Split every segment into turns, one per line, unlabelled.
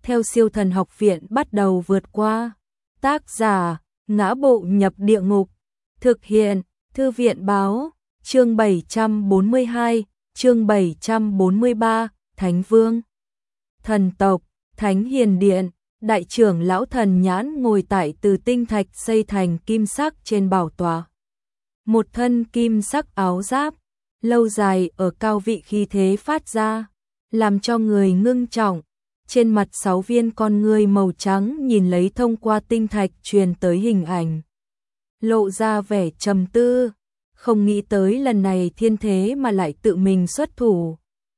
theo Siêu Thần Học Viện bắt đầu vượt qua. Tác giả: Ngã Bộ Nhập Địa Ngục. Thực hiện: Thư viện báo. Chương 742, chương 743, Thánh Vương. Thần tộc, Thánh Hiền Điện, đại trưởng lão Thần Nhãn ngồi tại từ tinh thạch xây thành kim sắc trên bảo tọa. Một thân kim sắc áo giáp, lâu dài ở cao vị khí thế phát ra, làm cho người ngưng trọng. Trên mặt 6 viên con ngươi màu trắng nhìn lấy thông qua tinh thạch truyền tới hình ảnh. Lộ ra vẻ trầm tư, không nghĩ tới lần này thiên thế mà lại tự mình xuất thủ.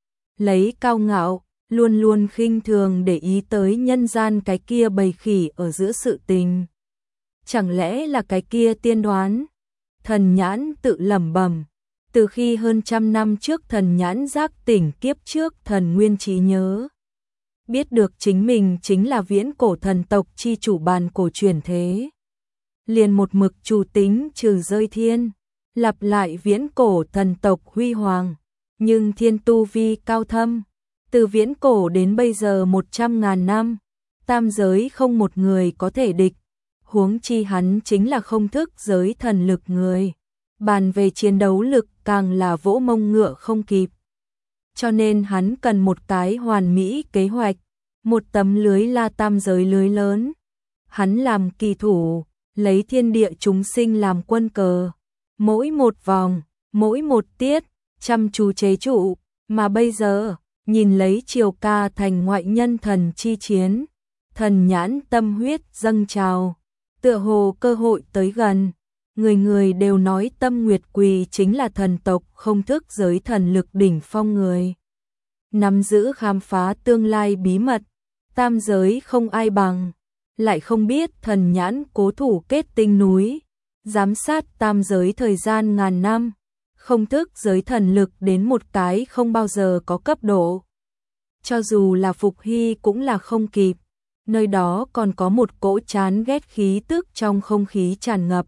Lấy cao ngạo, luôn luôn khinh thường để ý tới nhân gian cái kia bầy khỉ ở giữa sự tình. Chẳng lẽ là cái kia tiên đoán? Thần Nhãn tự lẩm bẩm. Từ khi hơn 100 năm trước Thần Nhãn giác tỉnh kiếp trước thần nguyên trí nhớ, biết được chính mình chính là viễn cổ thần tộc chi chủ bàn cổ truyền thế, liền một mực chủ tính trừ rơi thiên, lặp lại viễn cổ thần tộc huy hoàng, nhưng thiên tu vi cao thâm, từ viễn cổ đến bây giờ 100.000 năm, tam giới không một người có thể địch, huống chi hắn chính là không thức giới thần lực người, bàn về chiến đấu lực càng là vỗ mông ngựa không kịp. Cho nên hắn cần một cái hoàn mỹ kế hoạch, một tấm lưới la tam giới lưới lớn. Hắn làm kỳ thủ, lấy thiên địa chúng sinh làm quân cờ, mỗi một vòng, mỗi một tiết, chăm chú chế trụ, mà bây giờ, nhìn lấy Triều Ca thành ngoại nhân thần chi chiến, Thần Nhãn tâm huyết dâng trào, tựa hồ cơ hội tới gần. Người người đều nói Tâm Nguyệt Quỳ chính là thần tộc không thức giới thần lực đỉnh phong người. Nắm giữ khám phá tương lai bí mật, tam giới không ai bằng, lại không biết Thần Nhãn cố thủ kết tinh núi, giám sát tam giới thời gian ngàn năm, không thức giới thần lực đến một cái không bao giờ có cấp độ. Cho dù là phục hy cũng là không kịp, nơi đó còn có một cỗ chán ghét khí tức trong không khí tràn ngập.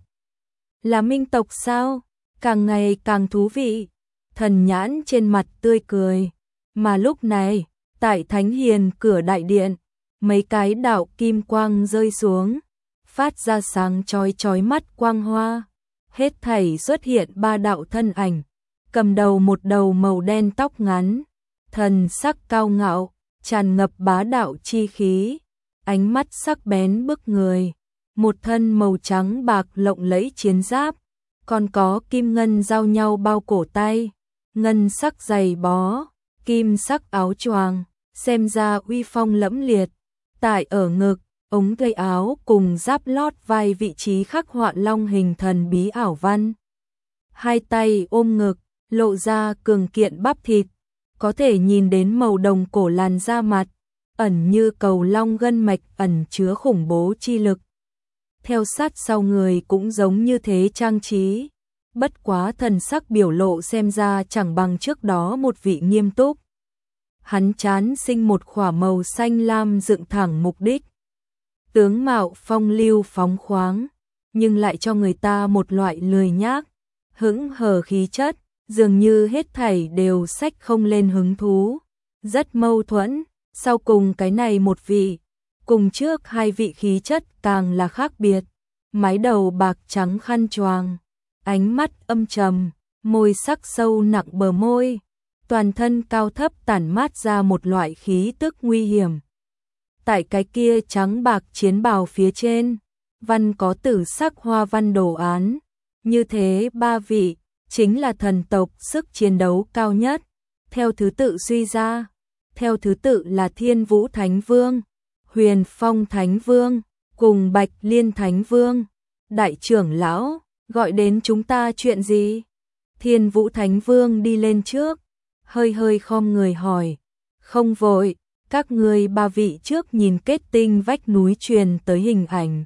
Là minh tộc sao? Càng ngày càng thú vị. Thần Nhãn trên mặt tươi cười. Mà lúc này, tại Thánh Hiền cửa đại điện, mấy cái đạo kim quang rơi xuống, phát ra sáng chói chói mắt quang hoa. Hết thảy xuất hiện 3 đạo thân ảnh, cầm đầu một đầu màu đen tóc ngắn, thần sắc cao ngạo, tràn ngập bá đạo chi khí, ánh mắt sắc bén bức người. Một thân màu trắng bạc lộng lẫy chiến giáp, còn có kim ngân giao nhau bao cổ tay, ngân sắc giày bó, kim sắc áo choàng, xem ra uy phong lẫm liệt. Tại ở ngực, ống tay áo cùng giáp lót vai vị trí khắc họa long hình thần bí ảo văn. Hai tay ôm ngực, lộ ra cường kiện bắp thịt, có thể nhìn đến màu đồng cổ làn da mặt, ẩn như cầu long gân mạch ẩn chứa khủng bố chi lực. Theo sát sau người cũng giống như thế trang trí, bất quá thần sắc biểu lộ xem ra chẳng bằng trước đó một vị nghiêm túc. Hắn trán sinh một khỏa màu xanh lam dựng thẳng mục đích. Tướng mạo phong lưu phóng khoáng, nhưng lại cho người ta một loại lười nhác, hững hờ khí chất, dường như hết thảy đều xách không lên hứng thú. Rất mâu thuẫn, sau cùng cái này một vị, cùng trước 2 vị khí chất càng là khác biệt. Mái đầu bạc trắng khăn choàng, ánh mắt âm trầm, môi sắc sâu nặng bờ môi, toàn thân cao thấp tản mát ra một loại khí tức nguy hiểm. Tại cái kia trắng bạc chiến bào phía trên, văn có tử sắc hoa văn đồ án, như thế 3 vị, chính là thần tộc sức chiến đấu cao nhất, theo thứ tự suy ra, theo thứ tự là Thiên Vũ Thánh Vương, Huyền Phong Thánh Vương, cùng Bạch Liên Thánh Vương. Đại trưởng lão, gọi đến chúng ta chuyện gì? Thiên Vũ Thánh Vương đi lên trước, hơi hơi khom người hỏi. Không vội, các ngươi 3 vị trước nhìn kết tinh vách núi truyền tới hình ảnh.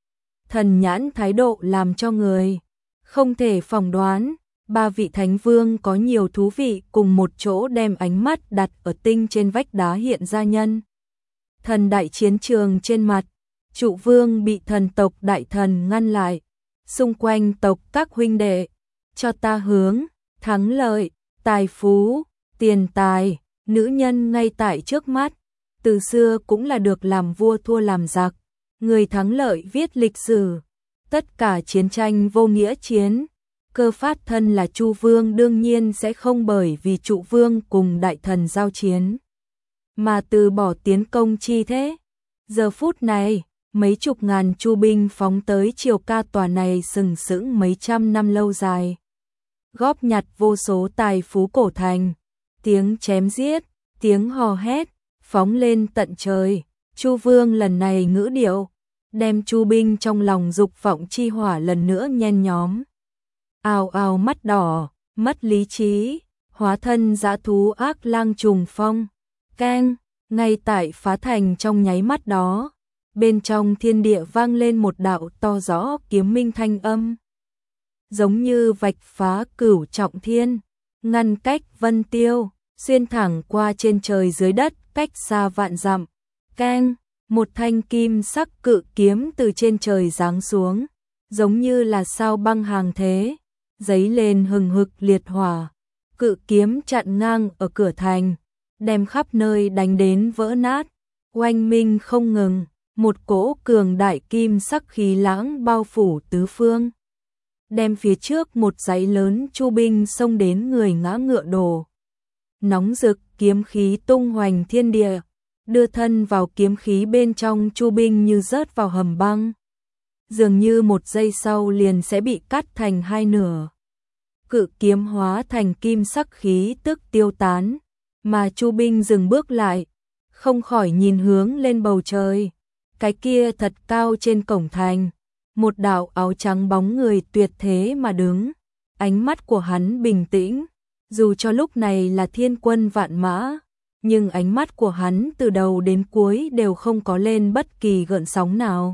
Thần Nhãn thái độ làm cho người không thể phỏng đoán. 3 vị Thánh Vương có nhiều thú vị cùng một chỗ đem ánh mắt đặt ở tinh trên vách đá hiện ra nhân. Thần đại chiến trường trên mặt, Trụ Vương bị thần tộc đại thần ngăn lại, xung quanh tộc các huynh đệ, cho ta hướng, thắng lợi, tài phú, tiền tài, nữ nhân ngay tại trước mắt, từ xưa cũng là được làm vua thua làm giặc, người thắng lợi viết lịch sử, tất cả chiến tranh vô nghĩa chiến. Cơ Phát thân là Chu Vương đương nhiên sẽ không bởi vì Trụ Vương cùng đại thần giao chiến mà từ bỏ tiến công chi thế. Giờ phút này, mấy chục ngàn Chu binh phóng tới Triều Ca tòa này sừng sững mấy trăm năm lâu dài, góp nhặt vô số tài phú cổ thành, tiếng chém giết, tiếng hò hét phóng lên tận trời. Chu Vương lần này ngữ điệu, đem Chu binh trong lòng dục vọng chi hỏa lần nữa nhen nhóm. Ào ào mắt đỏ, mất lý trí, hóa thân dã thú ác lang trùng phong. Keng, ngay tại phá thành trong nháy mắt đó, bên trong thiên địa vang lên một đạo to rõ kiếm minh thanh âm, giống như vạch phá cửu trọng thiên, ngăn cách vân tiêu, xuyên thẳng qua trên trời dưới đất, cách xa vạn dặm. Keng, một thanh kim sắc cự kiếm từ trên trời giáng xuống, giống như là sao băng hàng thế, giấy lên hừng hực liệt hỏa. Cự kiếm chặn ngang ở cửa thành, đem khắp nơi đánh đến vỡ nát, oanh minh không ngừng, một cỗ cường đại kim sắc khí lãng bao phủ tứ phương, đem phía trước một dãy lớn Chu binh xông đến người ngã ngựa đổ. Nóng rực kiếm khí tung hoành thiên địa, đưa thân vào kiếm khí bên trong Chu binh như rớt vào hầm băng, dường như một giây sau liền sẽ bị cắt thành hai nửa. Cự kiếm hóa thành kim sắc khí tức tiêu tán, mà Chu binh dừng bước lại, không khỏi nhìn hướng lên bầu trời. Cái kia thật cao trên cổng thành, một đạo áo trắng bóng người tuyệt thế mà đứng, ánh mắt của hắn bình tĩnh, dù cho lúc này là thiên quân vạn mã, nhưng ánh mắt của hắn từ đầu đến cuối đều không có lên bất kỳ gợn sóng nào.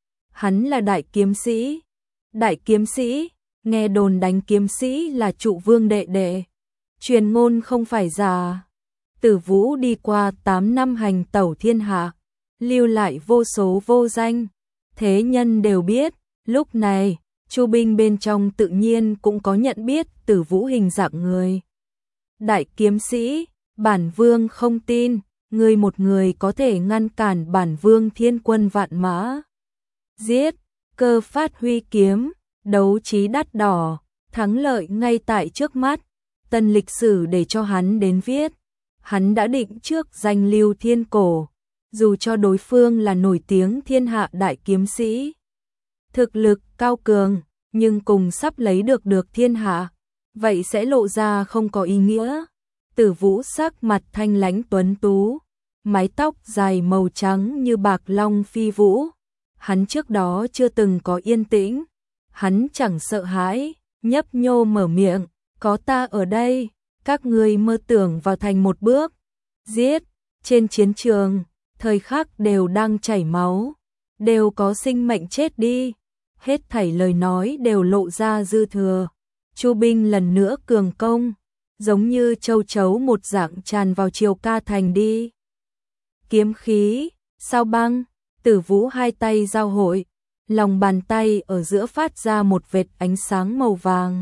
Hắn là đại kiếm sĩ. Đại kiếm sĩ, nghe đồn đánh kiếm sĩ là Trụ Vương đệ đệ. Truyền ngôn không phải giả. Tử Vũ đi qua 8 năm hành tẩu thiên hạ, lưu lại vô số vô danh, thế nhân đều biết. Lúc này, Chu binh bên trong tự nhiên cũng có nhận biết Tử Vũ hình dạng người. Đại kiếm sĩ, bản vương không tin, ngươi một người có thể ngăn cản bản vương thiên quân vạn mã. Giết, Cơ Phát huy kiếm, đấu trí đắt đỏ, thắng lợi ngay tại trước mắt, tân lịch sử để cho hắn đến viết. Hắn đã định trước danh lưu thiên cổ, dù cho đối phương là nổi tiếng thiên hạ đại kiếm sĩ, thực lực cao cường, nhưng cùng sắp lấy được thiên hạ, vậy sẽ lộ ra không có ý nghĩa. Tử Vũ sắc mặt thanh lãnh tuấn tú, mái tóc dài màu trắng như bạc long phi vũ. Hắn trước đó chưa từng có yên tĩnh, hắn chẳng sợ hãi, nhấp nhô mở miệng, có ta ở đây, các ngươi mơ tưởng vào thành một bước. Giết, trên chiến trường, thời khắc đều đang chảy máu, đều có sinh mệnh chết đi, hết thảy lời nói đều lộ ra dư thừa. Chu binh lần nữa cường công, giống như châu chấu một dạng tràn vào Triều Ca thành đi. Kiếm khí, sao băng, Tử Vũ hai tay giao hội, lòng bàn tay ở giữa phát ra một vệt ánh sáng màu vàng.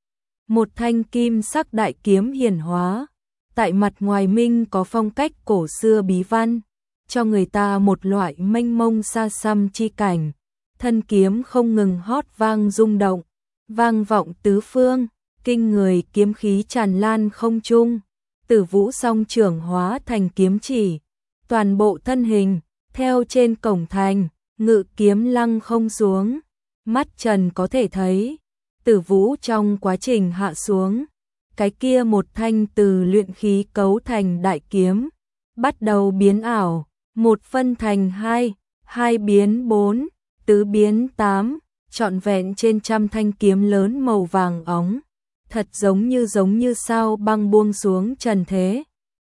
Một thanh kim sắc đại kiếm hiển hóa, tại mặt ngoài minh có phong cách cổ xưa bí văn, cho người ta một loại mênh mông xa xăm chi cảnh. Thân kiếm không ngừng hót vang rung động, vang vọng tứ phương, kinh người kiếm khí tràn lan không trung. Tử Vũ song trưởng hóa thành kiếm chỉ, toàn bộ thân hình theo trên cổng thành, ngự kiếm lăng không xuống. Mắt trần có thể thấy, Tử Vũ trong quá trình hạ xuống, cái kia một thanh từ luyện khí cấu thành đại kiếm, bắt đầu biến ảo, một phân thành hai, hai biến bốn, tứ biến tám, trọn vẹn trên trăm thanh kiếm lớn màu vàng óng, thật giống như sao băng buông xuống trần thế.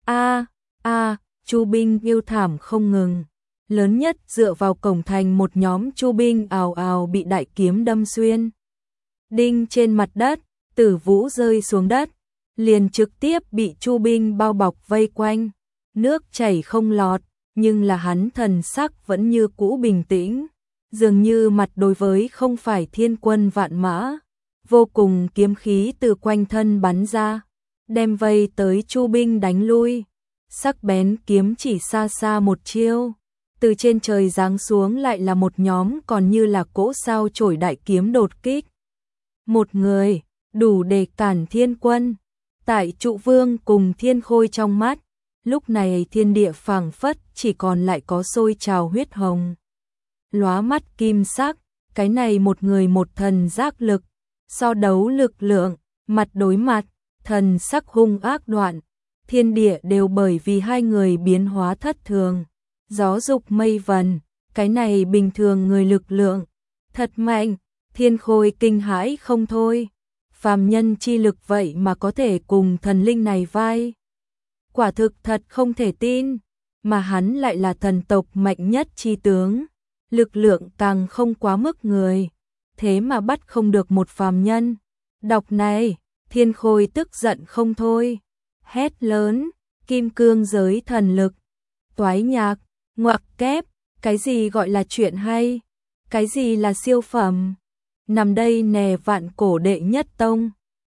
Chu binh yêu thảm không ngừng, lớn nhất dựa vào cổng thành một nhóm Chu binh ào ào bị đại kiếm đâm xuyên. Đinh trên mặt đất, Tử Vũ rơi xuống đất, liền trực tiếp bị Chu binh bao bọc vây quanh, nước chảy không lọt, nhưng là hắn thần sắc vẫn như cũ bình tĩnh, dường như mặt đối với không phải thiên quân vạn mã, vô cùng kiếm khí từ quanh thân bắn ra, đem vây tới Chu binh đánh lui. sắc bén kiếm chỉ xa xa một chiêu. Từ trên trời giáng xuống lại là một nhóm còn như là cỗ sao chổi đại kiếm đột kích. Một người, đủ để cản thiên quân. Tại Trụ Vương cùng Thiên Khôi trong mắt, lúc này thiên địa phảng phất chỉ còn lại có sôi trào huyết hồng. Lóa mắt kim sắc, cái này một người một thần giác lực, so đấu lực lượng, mặt đối mặt, thần sắc hung ác đoạn. Thiên địa đều bởi vì hai người biến hóa thất thường. Gió dục mây vần, cái này bình thường người lực lượng. Thật mạnh, Thiên Khôi kinh hãi không thôi. Phàm nhân chi lực vậy mà có thể cùng thần linh này vai. Quả thực thật không thể tin, mà hắn lại là thần tộc mạnh nhất chi tướng. Lực lượng càng không quá mức người, thế mà bắt không được một phàm nhân. Đọc này, Thiên Khôi tức giận không thôi. Hét lớn, kim cương giới thần lực. Toái nhạc, ngoặc kép, cái gì gọi là chuyện hay? Cái gì là siêu phẩm? Nằm đây nè vạn cổ đệ nhất tông.